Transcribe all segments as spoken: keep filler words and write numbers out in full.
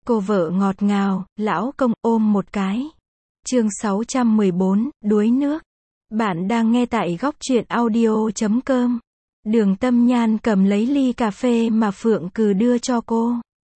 Cô vợ ngọt ngào, lão công ôm một cái. Chương sáu trăm mười bốn, đuối nước. Bạn đang nghe tại góc truyện audio chấm com. Đường Tâm Nhan cầm lấy ly cà phê mà Phượng Cừ đưa cho cô.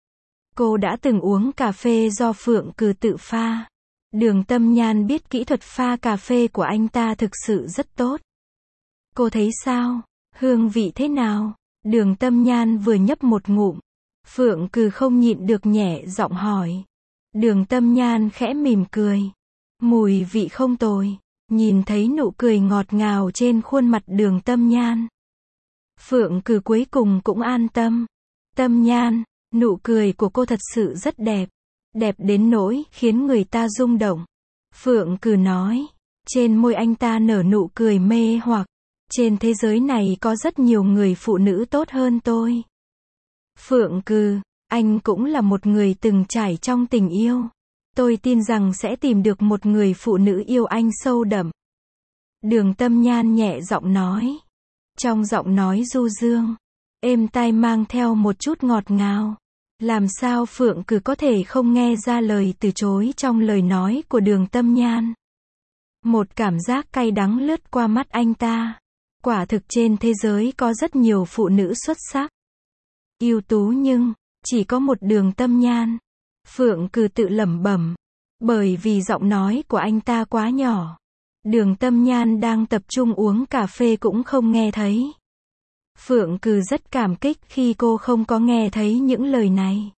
Cô đã từng uống cà phê do Phượng Cừ tự pha. Đường Tâm Nhan biết kỹ thuật pha cà phê của anh ta thực sự rất tốt. Cô thấy sao? Hương vị thế nào? Đường Tâm Nhan vừa nhấp một ngụm. Phượng Cừ không nhịn được nhẹ giọng hỏi. Đường Tâm Nhan khẽ mỉm cười. Mùi vị không tồi. Nhìn thấy nụ cười ngọt ngào trên khuôn mặt Đường Tâm Nhan, Phượng Cừ cuối cùng cũng an tâm. Tâm Nhan, nụ cười của cô thật sự rất đẹp. Đẹp đến nỗi khiến người ta rung động. Phượng Cừ nói. Trên môi anh ta nở nụ cười mê hoặc. Trên thế giới này có rất nhiều người phụ nữ tốt hơn tôi. Phượng Cừ, anh cũng là một người từng trải trong tình yêu. Tôi tin rằng sẽ tìm được một người phụ nữ yêu anh sâu đậm. Đường Tâm Nhan nhẹ giọng nói. Trong giọng nói du dương, êm tai mang theo một chút ngọt ngào. Làm sao Phượng Cừ có thể không nghe ra lời từ chối trong lời nói của Đường Tâm Nhan. Một cảm giác cay đắng lướt qua mắt anh ta. Quả thực trên thế giới có rất nhiều phụ nữ xuất sắc, ưu tú nhưng chỉ có một Đường Tâm Nhan. Phượng Cừ tự lẩm bẩm. Bởi vì giọng nói của anh ta quá nhỏ, Đường Tâm Nhan đang tập trung uống cà phê cũng không nghe thấy. Phượng Cừ rất cảm kích khi cô không có nghe thấy những lời này.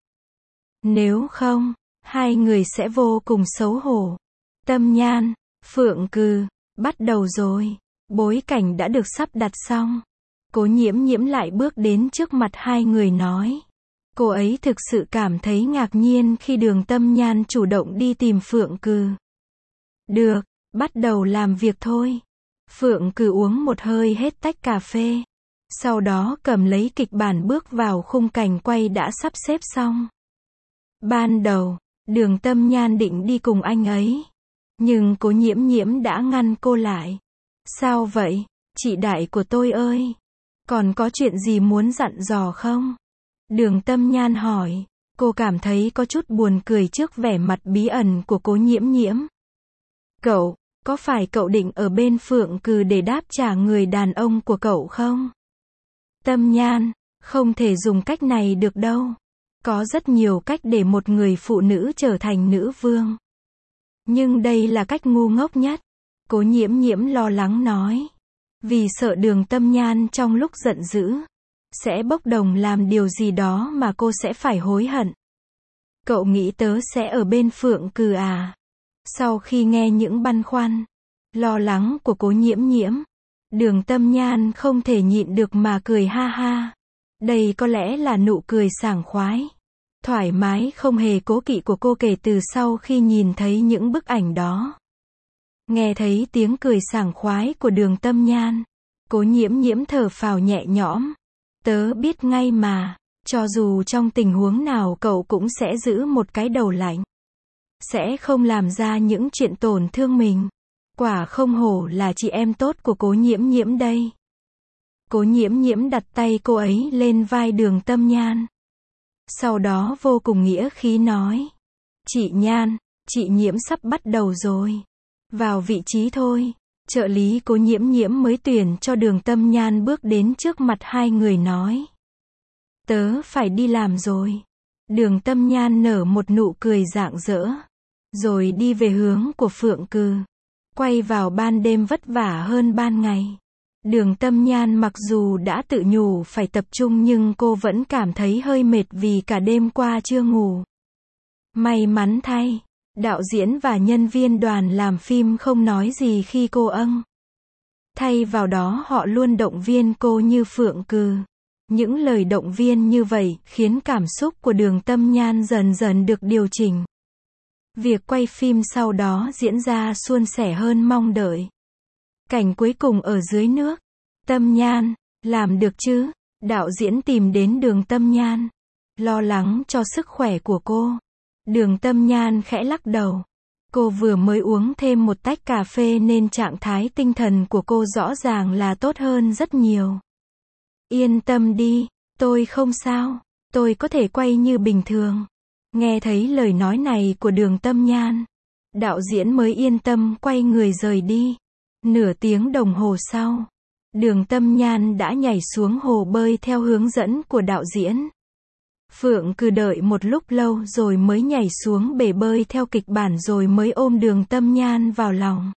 Nếu không, hai người sẽ vô cùng xấu hổ. Tâm Nhan, Phượng Cừ, bắt đầu rồi. Bối cảnh đã được sắp đặt xong. Cố Nhiễm Nhiễm lại bước đến trước mặt hai người nói. Cô ấy thực sự cảm thấy ngạc nhiên khi Đường Tâm Nhan chủ động đi tìm Phượng Cừ. Được, bắt đầu làm việc thôi. Phượng Cừ uống một hơi hết tách cà phê. Sau đó cầm lấy kịch bản bước vào khung cảnh quay đã sắp xếp xong. Ban đầu, Đường Tâm Nhan định đi cùng anh ấy. Nhưng Cố Nhiễm Nhiễm đã ngăn cô lại. Sao vậy, chị đại của tôi ơi? Còn có chuyện gì muốn dặn dò không? Đường Tâm Nhan hỏi. Cô cảm thấy có chút buồn cười trước vẻ mặt bí ẩn của Cố Nhiễm Nhiễm. Cậu, có phải cậu định ở bên Phượng Cừ để đáp trả người đàn ông của cậu không? Tâm Nhan, không thể dùng cách này được đâu. Có rất nhiều cách để một người phụ nữ trở thành nữ vương. Nhưng đây là cách ngu ngốc nhất. Cố Nhiễm Nhiễm lo lắng nói. Vì sợ Đường Tâm Nhan trong lúc giận dữ sẽ bốc đồng làm điều gì đó mà cô sẽ phải hối hận. Cậu nghĩ tớ sẽ ở bên Phượng Cừ à? Sau khi nghe những băn khoăn, lo lắng của Cố Nhiễm Nhiễm, Đường Tâm Nhan không thể nhịn được mà cười ha ha. Đây có lẽ là nụ cười sảng khoái, thoải mái không hề cố kỵ của cô kể từ sau khi nhìn thấy những bức ảnh đó. Nghe thấy tiếng cười sảng khoái của Đường Tâm Nhan, Cố Nhiễm Nhiễm thở phào nhẹ nhõm. Tớ biết ngay mà, cho dù trong tình huống nào cậu cũng sẽ giữ một cái đầu lạnh. Sẽ không làm ra những chuyện tổn thương mình. Quả không hổ là chị em tốt của Cố Nhiễm Nhiễm đây. Cố Nhiễm Nhiễm đặt tay cô ấy lên vai Đường Tâm Nhan. Sau đó vô cùng nghĩa khí nói. Chị Nhan, chị Nhiễm sắp bắt đầu rồi. Vào vị trí thôi. Trợ lý Cố Nhiễm Nhiễm mới tuyển cho Đường Tâm Nhan bước đến trước mặt hai người nói. Tớ phải đi làm rồi. Đường Tâm Nhan nở một nụ cười rạng rỡ. Rồi đi về hướng của Phượng Cừ. Quay vào ban đêm vất vả hơn ban ngày. Đường Tâm Nhan mặc dù đã tự nhủ phải tập trung nhưng cô vẫn cảm thấy hơi mệt vì cả đêm qua chưa ngủ. May mắn thay, đạo diễn và nhân viên đoàn làm phim không nói gì khi cô âng. Thay vào đó họ luôn động viên cô như Phượng Cừ. Những lời động viên như vậy khiến cảm xúc của Đường Tâm Nhan dần dần được điều chỉnh. Việc quay phim sau đó diễn ra suôn sẻ hơn mong đợi. Cảnh cuối cùng ở dưới nước. Tâm Nhan, làm được chứ? Đạo diễn tìm đến Đường Tâm Nhan, lo lắng cho sức khỏe của cô. Đường Tâm Nhan khẽ lắc đầu. Cô vừa mới uống thêm một tách cà phê nên trạng thái tinh thần của cô rõ ràng là tốt hơn rất nhiều. Yên tâm đi, tôi không sao, tôi có thể quay như bình thường. Nghe thấy lời nói này của Đường Tâm Nhan, đạo diễn mới yên tâm quay người rời đi. Nửa tiếng đồng hồ sau, Đường Tâm Nhan đã nhảy xuống hồ bơi theo hướng dẫn của đạo diễn. Phượng Cừ đợi một lúc lâu rồi mới nhảy xuống bể bơi theo kịch bản rồi mới ôm Đường Tâm Nhan vào lòng.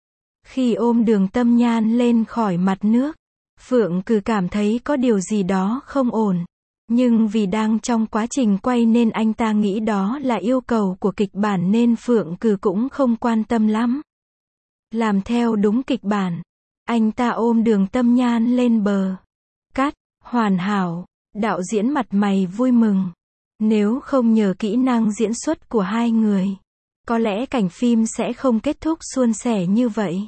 Khi ôm Đường Tâm Nhan lên khỏi mặt nước, Phượng Cừ cảm thấy có điều gì đó không ổn. Nhưng vì đang trong quá trình quay nên anh ta nghĩ đó là yêu cầu của kịch bản nên Phượng Cừ cũng không quan tâm lắm. Làm theo đúng kịch bản, anh ta ôm Đường Tâm Nhan lên bờ. Cắt, hoàn hảo, đạo diễn mặt mày vui mừng. Nếu không nhờ kỹ năng diễn xuất của hai người, có lẽ cảnh phim sẽ không kết thúc suôn sẻ như vậy.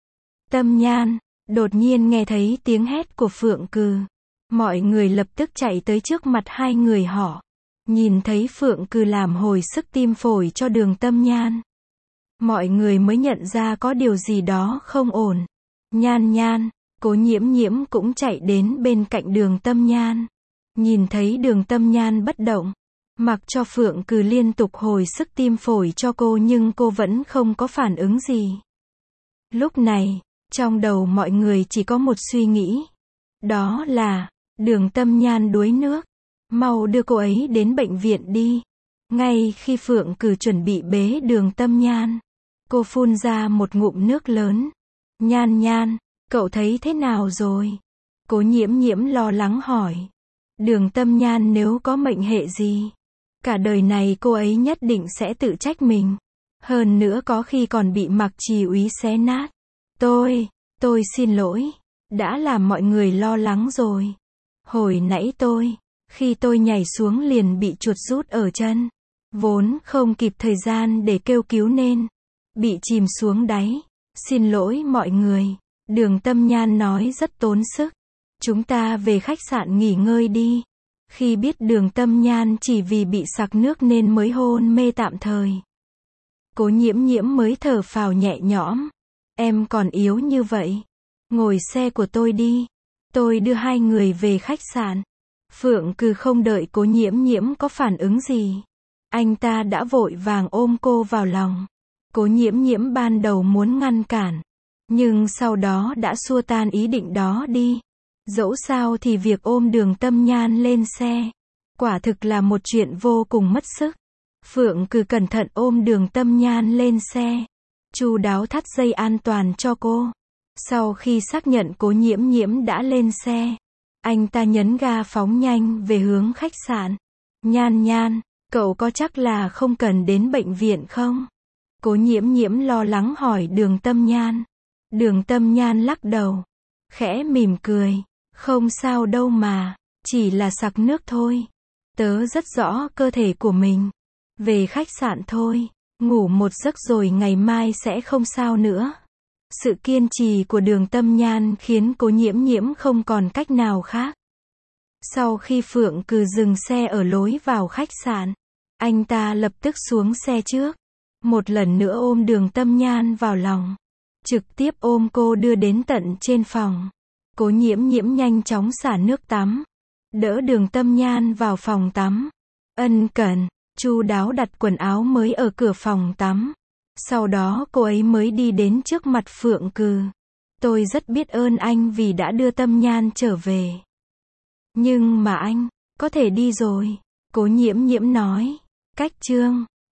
Tâm Nhan, đột nhiên nghe thấy tiếng hét của Phượng Cừ. Mọi người lập tức chạy tới trước mặt hai người họ. Nhìn thấy Phượng Cừ làm hồi sức tim phổi cho Đường Tâm Nhan, mọi người mới nhận ra có điều gì đó không ổn. Nhan Nhan, Cố Nhiễm Nhiễm cũng chạy đến bên cạnh Đường Tâm Nhan. Nhìn thấy Đường Tâm Nhan bất động, mặc cho Phượng Cừ liên tục hồi sức tim phổi cho cô nhưng cô vẫn không có phản ứng gì. Lúc này, trong đầu mọi người chỉ có một suy nghĩ. Đó là, Đường Tâm Nhan đuối nước. Mau đưa cô ấy đến bệnh viện đi. Ngay khi Phượng Cừ chuẩn bị bế Đường Tâm Nhan, cô phun ra một ngụm nước lớn. Nhan Nhan, cậu thấy thế nào rồi? Cố Nhiễm Nhiễm lo lắng hỏi. Đường Tâm Nhan nếu có mệnh hệ gì, cả đời này cô ấy nhất định sẽ tự trách mình. Hơn nữa có khi còn bị Mạc Trì Úy xé nát. Tôi, tôi xin lỗi, đã làm mọi người lo lắng rồi. Hồi nãy tôi, khi tôi nhảy xuống liền bị chuột rút ở chân. Vốn không kịp thời gian để kêu cứu nên bị chìm xuống đáy. Xin lỗi mọi người. Đường Tâm Nhan nói rất tốn sức. Chúng ta về khách sạn nghỉ ngơi đi. Khi biết Đường Tâm Nhan chỉ vì bị sặc nước nên mới hôn mê tạm thời, Cố Nhiễm Nhiễm mới thở phào nhẹ nhõm. Em còn yếu như vậy. Ngồi xe của tôi đi. Tôi đưa hai người về khách sạn. Phượng Cừ không đợi Cố Nhiễm Nhiễm có phản ứng gì, anh ta đã vội vàng ôm cô vào lòng. Cố Nhiễm Nhiễm ban đầu muốn ngăn cản, nhưng sau đó đã xua tan ý định đó đi. Dẫu sao thì việc ôm Đường Tâm Nhan lên xe, quả thực là một chuyện vô cùng mất sức. Phượng Cừ cẩn thận ôm Đường Tâm Nhan lên xe, chu đáo thắt dây an toàn cho cô. Sau khi xác nhận Cố Nhiễm Nhiễm đã lên xe, anh ta nhấn ga phóng nhanh về hướng khách sạn. Nhan Nhan, cậu có chắc là không cần đến bệnh viện không? Cố Nhiễm Nhiễm lo lắng hỏi Đường Tâm Nhan. Đường Tâm Nhan lắc đầu, khẽ mỉm cười. Không sao đâu mà, chỉ là sặc nước thôi. Tớ rất rõ cơ thể của mình. Về khách sạn thôi, ngủ một giấc rồi ngày mai sẽ không sao nữa. Sự kiên trì của Đường Tâm Nhan khiến Cố Nhiễm Nhiễm không còn cách nào khác. Sau khi Phượng Cừ dừng xe ở lối vào khách sạn, anh ta lập tức xuống xe trước. Một lần nữa ôm Đường Tâm Nhan vào lòng, trực tiếp ôm cô đưa đến tận trên phòng. Cố Nhiễm Nhiễm nhanh chóng xả nước tắm, đỡ Đường Tâm Nhan vào phòng tắm. Ân cần, chu đáo đặt quần áo mới ở cửa phòng tắm. Sau đó cô ấy mới đi đến trước mặt Phượng Cừ. Tôi rất biết ơn anh vì đã đưa Tâm Nhan trở về. Nhưng mà anh, có thể đi rồi. Cố Nhiễm Nhiễm nói. Cách chương